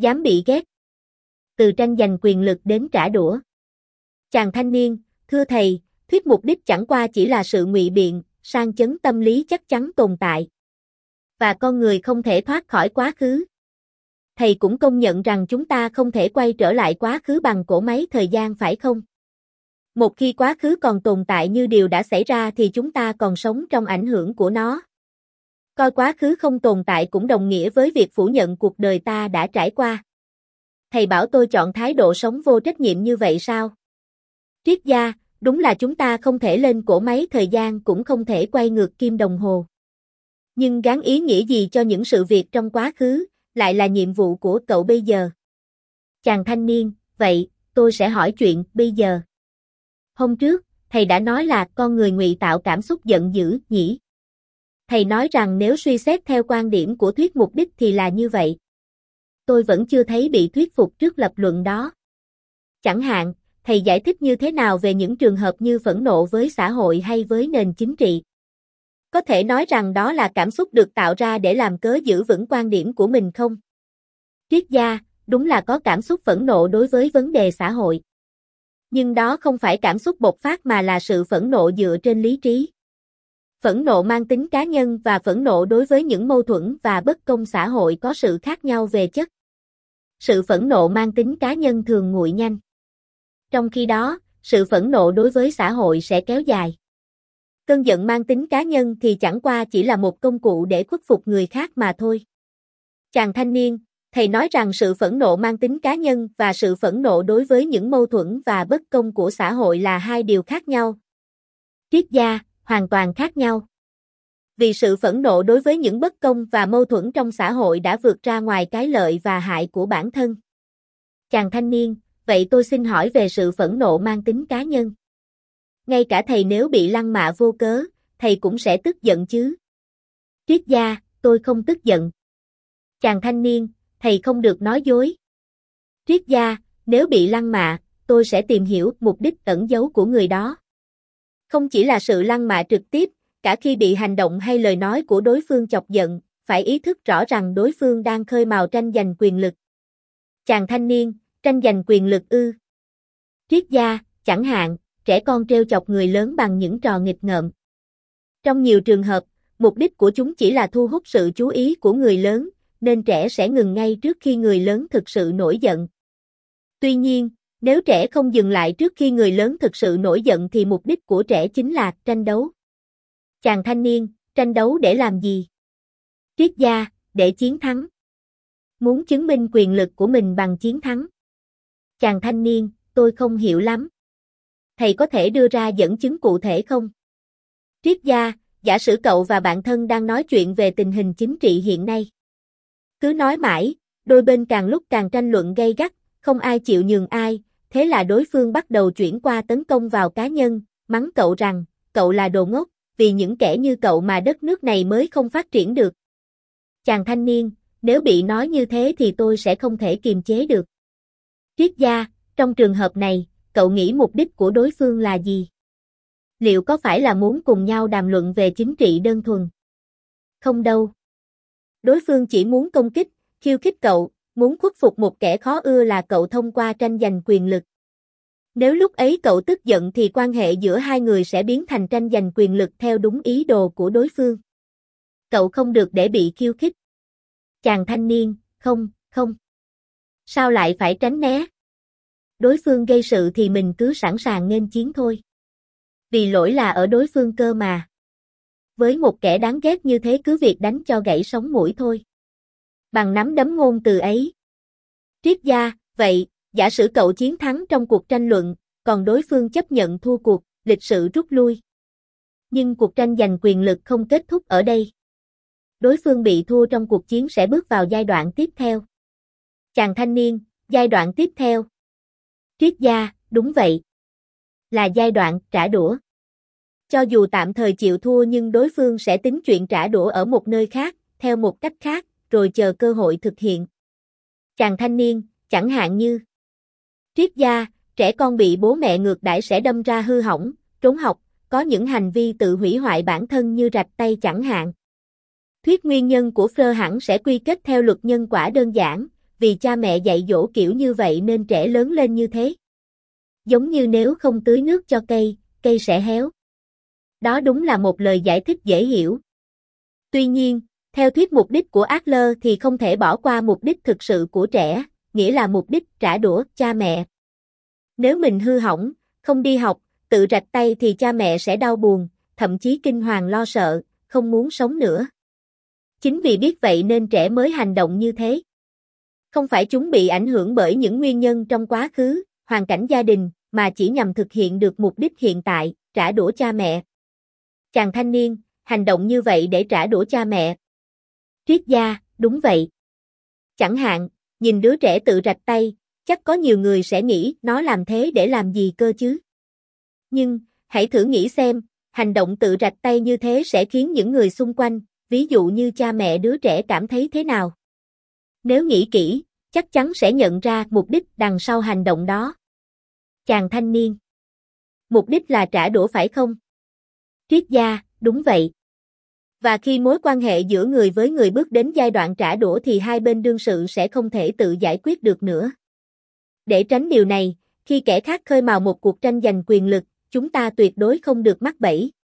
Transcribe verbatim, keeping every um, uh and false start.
Dám bị ghét. Từ tranh giành quyền lực đến trả đũa. Chàng thanh niên, thưa thầy, thuyết mục đích chẳng qua chỉ là sự ngụy biện, sang chấn tâm lý chắc chắn tồn tại. Và con người không thể thoát khỏi quá khứ. Thầy cũng công nhận rằng chúng ta không thể quay trở lại quá khứ bằng cỗ máy thời gian phải không? Một khi quá khứ còn tồn tại như điều đã xảy ra thì chúng ta còn sống trong ảnh hưởng của nó. Coi quá khứ không tồn tại cũng đồng nghĩa với việc phủ nhận cuộc đời ta đã trải qua. Thầy bảo tôi chọn thái độ sống vô trách nhiệm như vậy sao? Triết gia, đúng là chúng ta không thể lên cỗ máy thời gian cũng không thể quay ngược kim đồng hồ. Nhưng gán ý nghĩa gì cho những sự việc trong quá khứ, lại là nhiệm vụ của cậu bây giờ. Chàng thanh niên, vậy, tôi sẽ hỏi chuyện bây giờ. Hôm trước, thầy đã nói là con người ngụy tạo cảm xúc giận dữ, nhỉ? Thầy nói rằng nếu suy xét theo quan điểm của thuyết mục đích thì là như vậy. Tôi vẫn chưa thấy bị thuyết phục trước lập luận đó. Chẳng hạn, thầy giải thích như thế nào về những trường hợp như phẫn nộ với xã hội hay với nền chính trị? Có thể nói rằng đó là cảm xúc được tạo ra để làm cớ giữ vững quan điểm của mình không? Triết gia, đúng là có cảm xúc phẫn nộ đối với vấn đề xã hội. Nhưng đó không phải cảm xúc bộc phát mà là sự phẫn nộ dựa trên lý trí. Phẫn nộ mang tính cá nhân và phẫn nộ đối với những mâu thuẫn và bất công xã hội có sự khác nhau về chất. Sự phẫn nộ mang tính cá nhân thường nguội nhanh. Trong khi đó, sự phẫn nộ đối với xã hội sẽ kéo dài. Cơn giận mang tính cá nhân thì chẳng qua chỉ là một công cụ để khuất phục người khác mà thôi. Chàng thanh niên, thầy nói rằng sự phẫn nộ mang tính cá nhân và sự phẫn nộ đối với những mâu thuẫn và bất công của xã hội là hai điều khác nhau. Triết gia, hoàn toàn khác nhau. Vì sự phẫn nộ đối với những bất công và mâu thuẫn trong xã hội đã vượt ra ngoài cái lợi và hại của bản thân. Chàng thanh niên, vậy tôi xin hỏi về sự phẫn nộ mang tính cá nhân. Ngay cả thầy nếu bị lăng mạ vô cớ, thầy cũng sẽ tức giận chứ? Triết gia, tôi không tức giận. Chàng thanh niên, thầy không được nói dối. Triết gia, nếu bị lăng mạ, tôi sẽ tìm hiểu mục đích ẩn giấu của người đó. Không chỉ là sự lăng mạ trực tiếp, cả khi bị hành động hay lời nói của đối phương chọc giận, phải ý thức rõ rằng đối phương đang khơi mào tranh giành quyền lực. Chàng thanh niên, tranh giành quyền lực ư? Triết gia, chẳng hạn, trẻ con trêu chọc người lớn bằng những trò nghịch ngợm. Trong nhiều trường hợp, mục đích của chúng chỉ là thu hút sự chú ý của người lớn, nên trẻ sẽ ngừng ngay trước khi người lớn thực sự nổi giận. Tuy nhiên, nếu trẻ không dừng lại trước khi người lớn thực sự nổi giận thì mục đích của trẻ chính là tranh đấu. Chàng thanh niên, tranh đấu để làm gì? Triết gia, để chiến thắng. Muốn chứng minh quyền lực của mình bằng chiến thắng. Chàng thanh niên, tôi không hiểu lắm. Thầy có thể đưa ra dẫn chứng cụ thể không? Triết gia, giả sử cậu và bạn thân đang nói chuyện về tình hình chính trị hiện nay. Cứ nói mãi, đôi bên càng lúc càng tranh luận gay gắt, không ai chịu nhường ai, thế là đối phương bắt đầu chuyển qua tấn công vào cá nhân, mắng cậu rằng, cậu là đồ ngốc, vì những kẻ như cậu mà đất nước này mới không phát triển được. Chàng thanh niên, nếu bị nói như thế thì tôi sẽ không thể kiềm chế được. Triết gia, trong trường hợp này, cậu nghĩ mục đích của đối phương là gì? Liệu có phải là muốn cùng nhau đàm luận về chính trị đơn thuần? Không đâu. Đối phương chỉ muốn công kích, khiêu khích cậu, muốn khuất phục một kẻ khó ưa là cậu thông qua tranh giành quyền lực. Nếu lúc ấy cậu tức giận thì quan hệ giữa hai người sẽ biến thành tranh giành quyền lực theo đúng ý đồ của đối phương. Cậu không được để bị khiêu khích. Chàng thanh niên, không, không. Sao lại phải tránh né? Đối phương gây sự thì mình cứ sẵn sàng nghênh chiến thôi. Vì lỗi là ở đối phương cơ mà. Với một kẻ đáng ghét như thế cứ việc đánh cho gãy sống mũi thôi. Bằng nắm đấm ngôn từ ấy. Triết gia, vậy, giả sử cậu chiến thắng trong cuộc tranh luận, còn đối phương chấp nhận thua cuộc, lịch sự rút lui. Nhưng cuộc tranh giành quyền lực không kết thúc ở đây. Đối phương bị thua trong cuộc chiến sẽ bước vào giai đoạn tiếp theo. Chàng thanh niên, giai đoạn tiếp theo. Triết gia, đúng vậy. Là giai đoạn trả đũa. Cho dù tạm thời chịu thua nhưng đối phương sẽ tính chuyện trả đũa ở một nơi khác, theo một cách khác, rồi chờ cơ hội thực hiện. Chàng thanh niên, chẳng hạn như Triết gia, trẻ con bị bố mẹ ngược đãi sẽ đâm ra hư hỏng, trốn học, có những hành vi tự hủy hoại bản thân như rạch tay chẳng hạn. Thuyết nguyên nhân của Freud hẳn sẽ quy kết theo luật nhân quả đơn giản, vì cha mẹ dạy dỗ kiểu như vậy nên trẻ lớn lên như thế. Giống như nếu không tưới nước cho cây, cây sẽ héo. Đó đúng là một lời giải thích dễ hiểu. Tuy nhiên, theo thuyết mục đích của Adler thì không thể bỏ qua mục đích thực sự của trẻ, nghĩa là mục đích trả đũa cha mẹ. Nếu mình hư hỏng, không đi học, tự rạch tay thì cha mẹ sẽ đau buồn, thậm chí kinh hoàng lo sợ, không muốn sống nữa. Chính vì biết vậy nên trẻ mới hành động như thế. Không phải chúng bị ảnh hưởng bởi những nguyên nhân trong quá khứ, hoàn cảnh gia đình, mà chỉ nhằm thực hiện được mục đích hiện tại, trả đũa cha mẹ. Chàng thanh niên, hành động như vậy để trả đũa cha mẹ. Triết gia, đúng vậy. Chẳng hạn, nhìn đứa trẻ tự rạch tay, chắc có nhiều người sẽ nghĩ nó làm thế để làm gì cơ chứ. Nhưng, hãy thử nghĩ xem, hành động tự rạch tay như thế sẽ khiến những người xung quanh, ví dụ như cha mẹ đứa trẻ cảm thấy thế nào. Nếu nghĩ kỹ, chắc chắn sẽ nhận ra mục đích đằng sau hành động đó. Chàng thanh niên. Mục đích là trả đũa phải không? Triết gia, đúng vậy. Và khi mối quan hệ giữa người với người bước đến giai đoạn trả đũa thì hai bên đương sự sẽ không thể tự giải quyết được nữa. Để tránh điều này, khi kẻ khác khơi mào một cuộc tranh giành quyền lực, chúng ta tuyệt đối không được mắc bẫy.